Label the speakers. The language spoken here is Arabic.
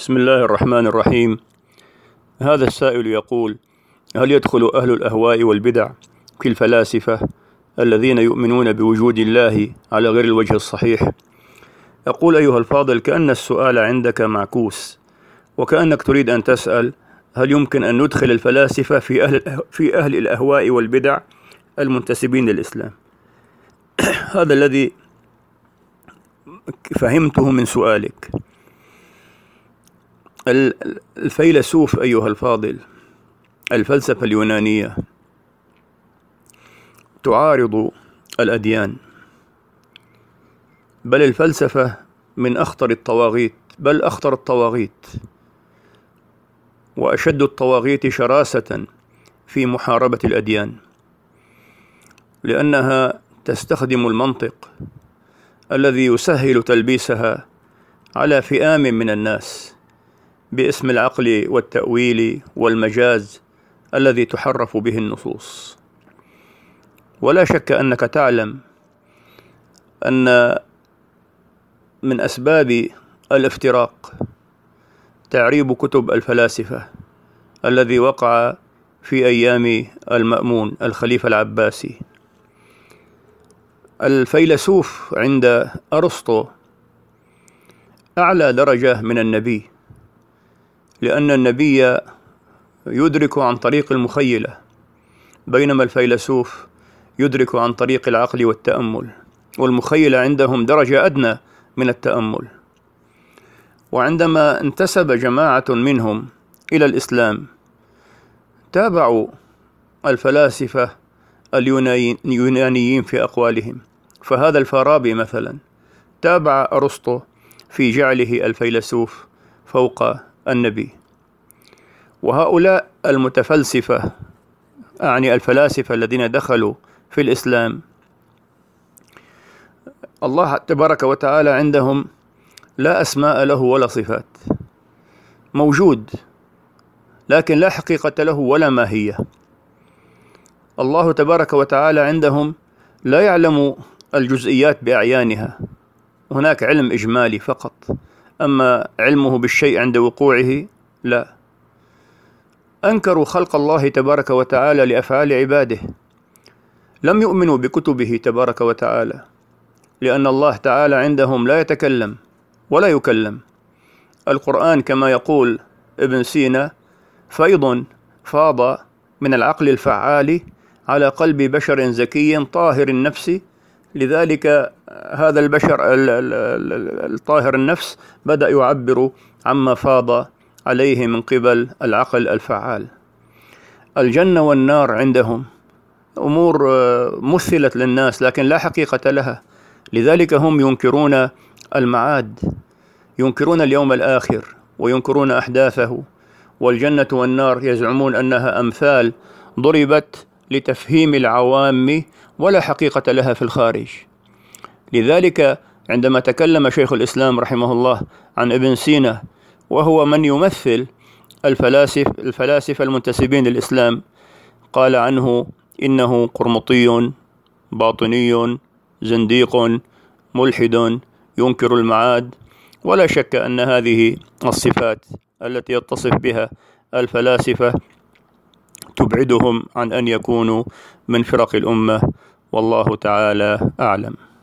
Speaker 1: بسم الله الرحمن الرحيم. هذا السائل يقول: هل يدخل أهل الأهواء والبدع في الفلاسفة الذين يؤمنون بوجود الله على غير الوجه الصحيح؟ أقول أيها الفاضل: كأن السؤال عندك معكوس، وكأنك تريد أن تسأل هل يمكن أن ندخل الفلاسفة في أهل الأهواء والبدع المنتسبين للإسلام. هذا الذي فهمته من سؤالك. الفيلسوف أيها الفاضل، الفلسفة اليونانية تعارض الأديان، بل الفلسفة من أخطر الطواغيت، بل أخطر الطواغيت وأشد الطواغيت شراسة في محاربة الأديان، لأنها تستخدم المنطق الذي يسهل تلبيسها على فئام من الناس باسم العقل والتأويل والمجاز الذي تحرف به النصوص. ولا شك أنك تعلم أن من أسباب الافتراق تعريب كتب الفلاسفة الذي وقع في أيام المأمون الخليفة العباسي. الفيلسوف عند أرسطو أعلى درجة من النبي، لأن النبي يدرك عن طريق المخيلة، بينما الفيلسوف يدرك عن طريق العقل والتأمل، والمخيلة عندهم درجة أدنى من التأمل. وعندما انتسب جماعة منهم إلى الإسلام تابعوا الفلاسفة اليونانيين في أقوالهم، فهذا الفارابي مثلا تابع أرسطو في جعله الفيلسوف فوق النبي. وهؤلاء المتفلسفة، أعني الفلاسفة الذين دخلوا في الإسلام، الله تبارك وتعالى عندهم لا أسماء له ولا صفات، موجود لكن لا حقيقة له ولا ماهية. الله تبارك وتعالى عندهم لا يعلم الجزئيات بأعيانها، هناك علم إجمالي فقط، أما علمه بالشيء عند وقوعه لا. أنكروا خلق الله تبارك وتعالى لأفعال عباده، لم يؤمنوا بكتبه تبارك وتعالى، لأن الله تعالى عندهم لا يتكلم ولا يكلم. القرآن كما يقول ابن سينا فيض فاض من العقل الفعال على قلب بشر زكي طاهر النفس، لذلك هذا البشر الطاهر النفس بدأ يعبر عما فاض عليه من قبل العقل الفعال. الجنة والنار عندهم أمور مثلت للناس لكن لا حقيقة لها، لذلك هم ينكرون المعاد، ينكرون اليوم الآخر وينكرون أحداثه. والجنة والنار يزعمون أنها أمثال ضربت لتفهيم العوام ولا حقيقة لها في الخارج. لذلك عندما تكلم شيخ الإسلام رحمه الله عن ابن سينا، وهو من يمثل الفلاسفة المنتسبين للإسلام، قال عنه إنه قرمطي باطني زنديق ملحد ينكر المعاد. ولا شك أن هذه الصفات التي يتصف بها الفلاسفة تبعدهم عن أن يكونوا من فرق الأمة، والله تعالى أعلم.